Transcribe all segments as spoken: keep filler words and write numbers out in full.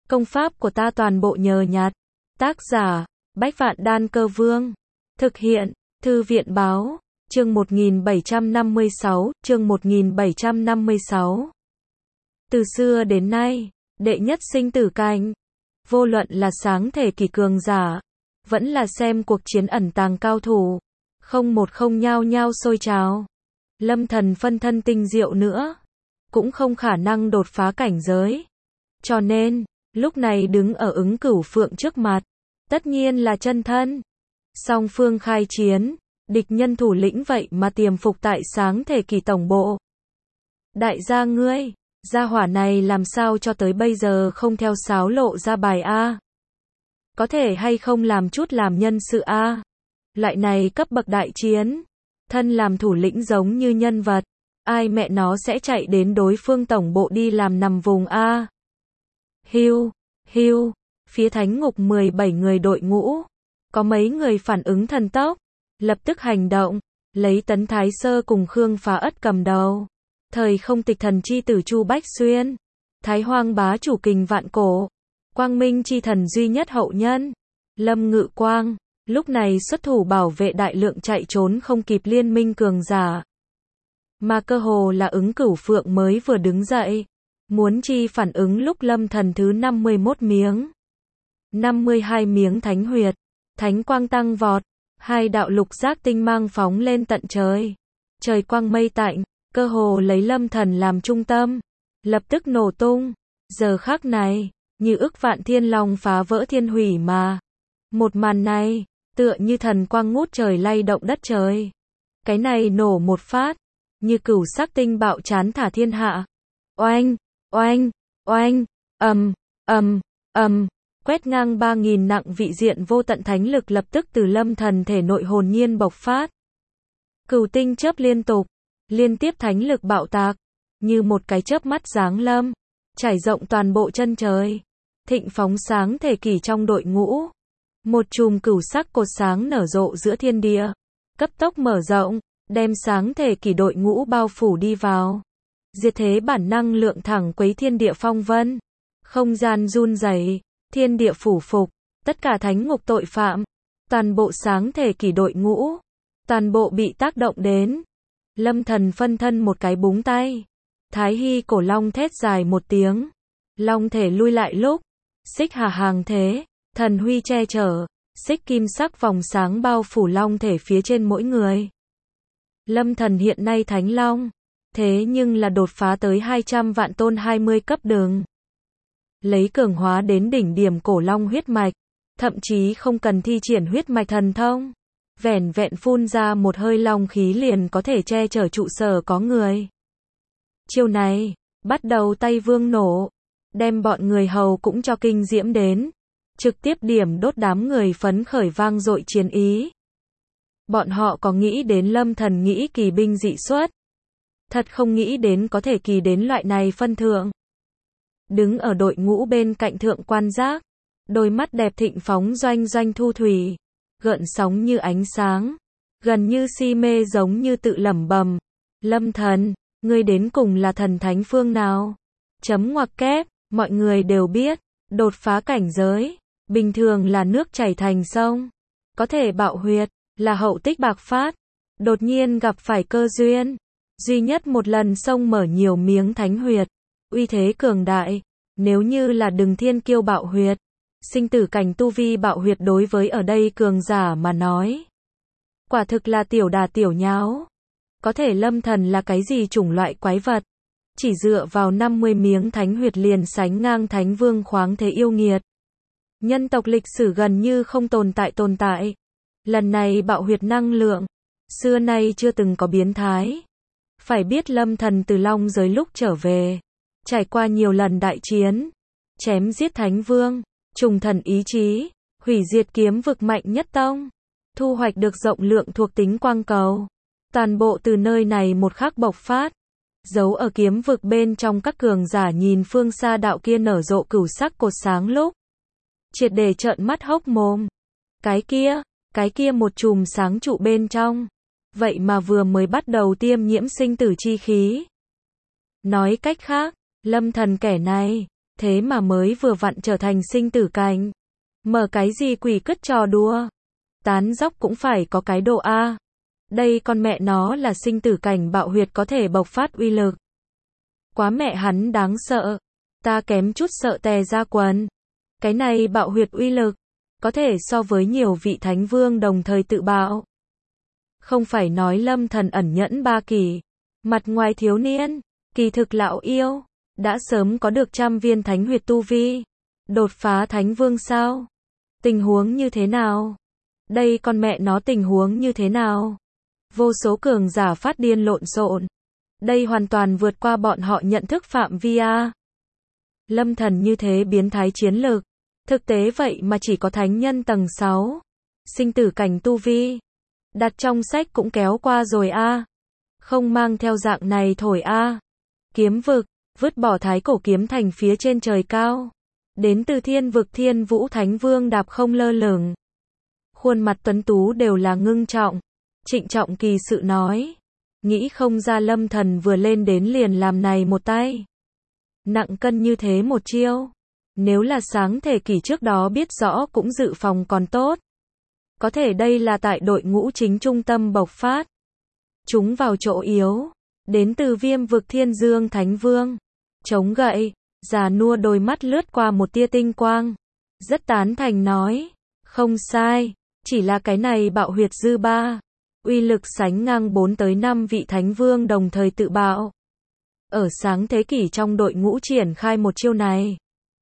Công pháp của ta toàn bộ nhờ nhặt. Tác giả, Bách Vạn Đan Cơ Vương. Thực hiện, Thư viện Báo. Chương một nghìn bảy trăm năm mươi sáu, chương một nghìn bảy trăm năm mươi sáu. Từ xưa đến nay, đệ nhất sinh tử cảnh, vô luận là sáng thể kỳ cường giả, vẫn là xem cuộc chiến ẩn tàng cao thủ, không một không nhao nhao sôi trào. Lâm Thần phân thân tinh diệu nữa, cũng không khả năng đột phá cảnh giới. Cho nên, lúc này đứng ở ứng cửu phượng trước mặt, tất nhiên là chân thân. Song phương khai chiến, địch nhân thủ lĩnh vậy mà tiềm phục tại sáng thể kỳ tổng bộ. Đại gia ngươi, gia hỏa này làm sao cho tới bây giờ không theo sáo lộ ra bài A? Có thể hay không làm chút làm nhân sự A? Loại này cấp bậc đại chiến, thân làm thủ lĩnh giống như nhân vật, ai mẹ nó sẽ chạy đến đối phương tổng bộ đi làm nằm vùng A? Hiu, hiu, phía thánh ngục mười bảy người đội ngũ, có mấy người phản ứng thần tốc, lập tức hành động, lấy Tấn Thái Sơ cùng Khương Phá Ất cầm đầu. Thời không tịch thần chi tử Chu Bách Xuyên, Thái Hoang bá chủ kình vạn cổ, Quang Minh chi thần duy nhất hậu nhân, Lâm Ngự Quang, lúc này xuất thủ bảo vệ đại lượng chạy trốn không kịp liên minh cường giả. Mà cơ hồ là ứng cửu phượng mới vừa đứng dậy, muốn chi phản ứng lúc Lâm Thần thứ năm mươi mốt miếng. năm mươi hai miếng thánh huyệt, thánh quang tăng vọt, hai đạo lục giác tinh mang phóng lên tận trời. Trời quang mây tạnh, cơ hồ lấy Lâm Thần làm trung tâm, lập tức nổ tung. Giờ khắc này, như ức vạn thiên long phá vỡ thiên hủy mà. Một màn này, tựa như thần quang ngút trời lay động đất trời. Cái này nổ một phát, như cửu sắc tinh bạo chán thả thiên hạ. Oanh, oanh, oanh, ầm, ầm, ầm, quét ngang ba nghìn nặng vị diện vô tận thánh lực lập tức từ Lâm Thần thể nội hồn nhiên bộc phát. Cửu tinh chớp liên tục, liên tiếp thánh lực bạo tạc, như một cái chớp mắt giáng lâm, trải rộng toàn bộ chân trời. Thịnh phóng sáng thể kỷ trong đội ngũ, một chùm cửu sắc cột sáng nở rộ giữa thiên địa, cấp tốc mở rộng, đem sáng thể kỷ đội ngũ bao phủ đi vào. Diệt thế bản năng lượng thẳng quấy thiên địa phong vân, không gian run rẩy, thiên địa phủ phục, tất cả thánh ngục tội phạm, toàn bộ sáng thể kỷ đội ngũ, toàn bộ bị tác động đến. Lâm Thần phân thân một cái búng tay, Thái Hy cổ long thét dài một tiếng, long thể lui lại lúc, xích hà hàng thế, thần huy che chở, xích kim sắc vòng sáng bao phủ long thể phía trên mỗi người. Lâm Thần hiện nay thánh long, thế nhưng là đột phá tới hai trăm vạn tôn hai mươi cấp đường. Lấy cường hóa đến đỉnh điểm cổ long huyết mạch, thậm chí không cần thi triển huyết mạch thần thông, vẻn vẹn phun ra một hơi long khí liền có thể che chở trụ sở có người. Chiêu này, bắt đầu tay vương nổ, đem bọn người hầu cũng cho kinh diễm đến, trực tiếp điểm đốt đám người phấn khởi vang dội chiến ý. Bọn họ có nghĩ đến Lâm Thần nghĩ kỳ binh dị xuất, thật không nghĩ đến có thể kỳ đến loại này phân thượng. Đứng ở đội ngũ bên cạnh thượng quan giác, đôi mắt đẹp thịnh phóng doanh doanh thu thủy, gợn sóng như ánh sáng, gần như si mê giống như tự lẩm bẩm, Lâm Thần, ngươi đến cùng là thần thánh phương nào? Chấm ngoặc kép, mọi người đều biết, đột phá cảnh giới, bình thường là nước chảy thành sông, có thể bạo huyệt, là hậu tích bạc phát, đột nhiên gặp phải cơ duyên, duy nhất một lần sông mở nhiều miếng thánh huyệt, uy thế cường đại, nếu như là Đừng Thiên Kiêu bạo huyệt, sinh tử cảnh tu vi bạo huyệt đối với ở đây cường giả mà nói, quả thực là tiểu đà tiểu nháo. Có thể Lâm Thần là cái gì chủng loại quái vật, chỉ dựa vào năm mươi miếng thánh huyệt liền sánh ngang thánh vương khoáng thế yêu nghiệt. Nhân tộc lịch sử gần như không tồn tại tồn tại. Lần này bạo huyệt năng lượng, xưa nay chưa từng có biến thái. Phải biết Lâm Thần từ long giới lúc trở về, trải qua nhiều lần đại chiến, chém giết thánh vương, trùng thần ý chí, hủy diệt kiếm vực mạnh nhất tông, thu hoạch được rộng lượng thuộc tính quang cầu. Toàn bộ từ nơi này một khắc bộc phát, giấu ở kiếm vực bên trong các cường giả nhìn phương xa đạo kia nở rộ cửu sắc cột sáng lúc, triệt để trợn mắt hốc mồm. Cái kia, cái kia một chùm sáng trụ bên trong, vậy mà vừa mới bắt đầu tiêm nhiễm sinh tử chi khí. Nói cách khác, Lâm Thần kẻ này, Thế mà mới vừa vặn trở thành sinh tử cảnh. Mở cái gì quỷ cứt trò đùa. Tán dóc cũng phải có cái độ A. Đây con mẹ nó là sinh tử cảnh bạo huyệt có thể bộc phát uy lực. Quá mẹ hắn đáng sợ. Ta kém chút sợ tè ra quần. Cái này bạo huyệt uy lực. Có thể so với nhiều vị thánh vương đồng thời tự bạo. Không phải nói Lâm Thần ẩn nhẫn ba kỳ. Mặt ngoài thiếu niên. Kỳ thực lão yêu. Đã sớm có được trăm viên thánh huyệt tu vi. Đột phá thánh vương sao? Tình huống như thế nào? Đây con mẹ nó tình huống như thế nào? Vô số cường giả phát điên lộn xộn. Đây hoàn toàn vượt qua bọn họ nhận thức phạm vi a. Lâm Thần như thế biến thái chiến lược. Thực tế vậy mà chỉ có thánh nhân tầng sáu. Sinh tử cảnh tu vi. Đặt trong sách cũng kéo qua rồi a. Không mang theo dạng này thổi a. Kiếm vực, vứt bỏ thái cổ kiếm thành phía trên trời cao. Đến từ thiên vực Thiên Vũ Thánh Vương đạp không lơ lửng. Khuôn mặt tuấn tú đều là ngưng trọng. Trịnh trọng kỳ sự nói. Nghĩ không ra Lâm Thần vừa lên đến liền làm này một tay. Nặng cân như thế một chiêu. Nếu là sáng thể kỷ trước đó biết rõ cũng dự phòng còn tốt. Có thể đây là tại đội ngũ chính trung tâm bộc phát. Chúng vào chỗ yếu. Đến từ viêm vực Thiên Dương Thánh Vương. Chống gậy. Già nua đôi mắt lướt qua một tia tinh quang. Rất tán thành nói. Không sai. Chỉ là cái này bạo huyệt dư ba. Uy lực sánh ngang bốn tới năm vị thánh vương đồng thời tự bạo. Ở sáng thế kỷ trong đội ngũ triển khai một chiêu này.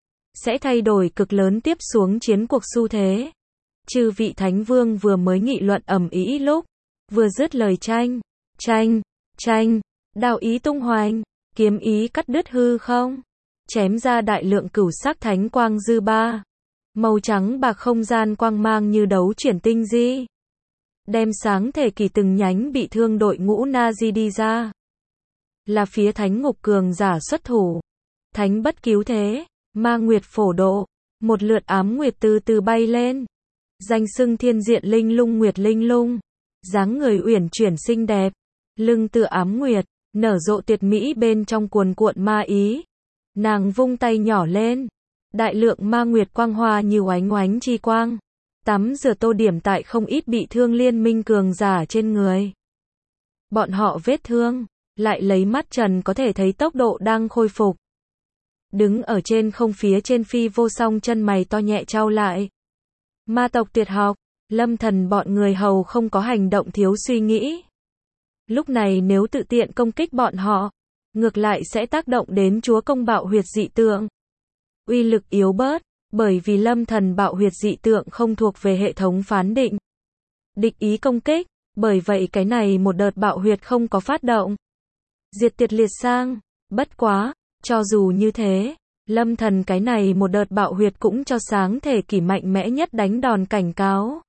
Sẽ thay đổi cực lớn tiếp xuống chiến cuộc xu thế. Chư vị thánh vương vừa mới nghị luận ầm ĩ lúc. Vừa dứt lời tranh. Tranh. Tranh. Đạo ý tung hoành. Kiếm ý cắt đứt hư không. Chém ra đại lượng cửu sắc thánh quang dư ba. Màu trắng bạc không gian quang mang như đấu chuyển tinh di. Đem sáng thể kỳ từng nhánh bị thương đội ngũ Nazi đi ra. Là phía thánh ngục cường giả xuất thủ. Thánh bất cứu thế. Ma nguyệt phổ độ. Một lượt ám nguyệt từ từ bay lên. Danh xưng thiên diện linh lung nguyệt linh lung. Dáng người uyển chuyển xinh đẹp. Lưng tựa ám nguyệt. Nở rộ tuyệt mỹ bên trong cuồn cuộn ma ý. Nàng vung tay nhỏ lên. Đại lượng ma nguyệt quang hoa như oánh oánh chi quang. Tắm rửa tô điểm tại không ít bị thương liên minh cường giả trên người. Bọn họ vết thương. Lại lấy mắt trần có thể thấy tốc độ đang khôi phục. Đứng ở trên không phía trên phi vô song chân mày to nhẹ trao lại. Ma tộc tuyệt học. Lâm Thần bọn người hầu không có hành động thiếu suy nghĩ. Lúc này nếu tự tiện công kích bọn họ. Ngược lại sẽ tác động đến chúa công bạo huyệt dị tượng. Uy lực yếu bớt. Bởi vì Lâm Thần bạo huyệt dị tượng không thuộc về hệ thống phán định. Địch ý công kích. Bởi vậy cái này một đợt bạo huyệt không có phát động. Diệt tiệt liệt sang. Bất quá. Cho dù như thế. Lâm Thần cái này một đợt bạo huyệt cũng cho sáng thể kỷ mạnh mẽ nhất đánh đòn cảnh cáo.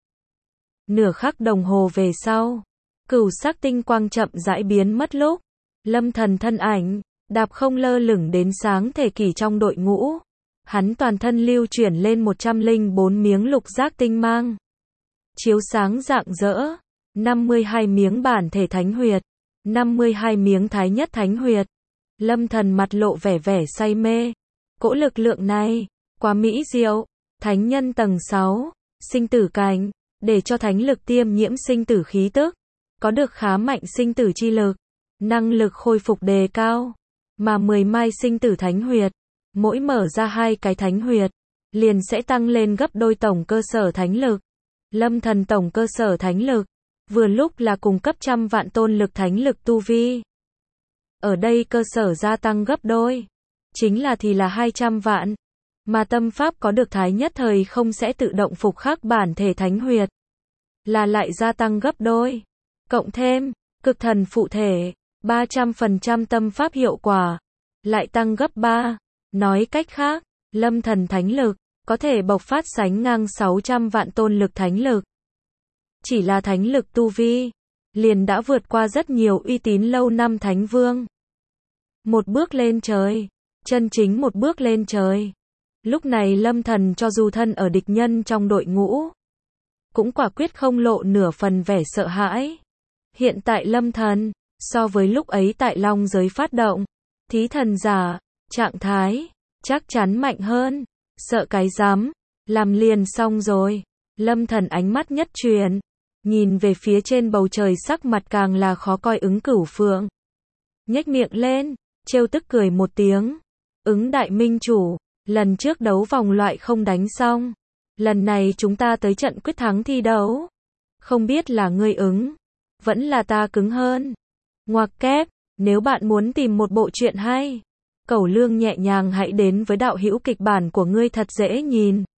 Nửa khắc đồng hồ về sau. Cửu sắc tinh quang chậm rãi biến mất lúc. Lâm Thần thân ảnh. Đạp không lơ lửng đến sáng thể kỷ trong đội ngũ. Hắn toàn thân lưu chuyển lên một trăm lẻ bốn miếng lục giác tinh mang. Chiếu sáng rạng rỡ. năm mươi hai miếng bản thể thánh huyệt. năm mươi hai miếng thái nhất thánh huyệt. Lâm Thần mặt lộ vẻ vẻ say mê. Cỗ lực lượng này. Quá mỹ diệu. Thánh nhân tầng sáu. Sinh tử cảnh. Để cho thánh lực tiêm nhiễm sinh tử khí tức. Có được khá mạnh sinh tử chi lực. Năng lực khôi phục đề cao. Mà mười mai sinh tử thánh huyệt. Mỗi mở ra hai cái thánh huyệt. Liền sẽ tăng lên gấp đôi tổng cơ sở thánh lực. Lâm Thần tổng cơ sở thánh lực. Vừa lúc là cung cấp trăm vạn tôn lực thánh lực tu vi. Ở đây cơ sở gia tăng gấp đôi. Chính là thì là hai trăm vạn. Mà tâm pháp có được thái nhất thời không sẽ tự động phục khắc bản thể thánh huyệt. Là lại gia tăng gấp đôi. Cộng thêm, cực thần phụ thể, ba trăm phần trăm tâm pháp hiệu quả. Lại tăng gấp ba. Nói cách khác, Lâm Thần thánh lực, có thể bộc phát sánh ngang sáu trăm vạn tôn lực thánh lực. Chỉ là thánh lực tu vi, liền đã vượt qua rất nhiều uy tín lâu năm thánh vương. Một bước lên trời, chân chính một bước lên trời. Lúc này Lâm Thần cho dù thân ở địch nhân trong đội ngũ, cũng quả quyết không lộ nửa phần vẻ sợ hãi. Hiện tại Lâm Thần, so với lúc ấy tại Long giới phát động, thí thần giả, trạng thái, chắc chắn mạnh hơn. Sợ cái rắm, làm liền xong rồi. Lâm Thần ánh mắt nhất chuyển, nhìn về phía trên bầu trời, sắc mặt càng là khó coi. Ứng Cửu Phượng nhếch miệng lên, trêu tức cười một tiếng. Ứng đại minh chủ, lần trước đấu vòng loại không đánh xong, lần này chúng ta tới trận quyết thắng thi đấu. Không biết là ngươi ứng, vẫn là ta cứng hơn. Ngoặc kép, nếu bạn muốn tìm một bộ truyện hay, cẩu lương nhẹ nhàng, hãy đến với đạo hữu kịch bản của ngươi thật dễ nhìn.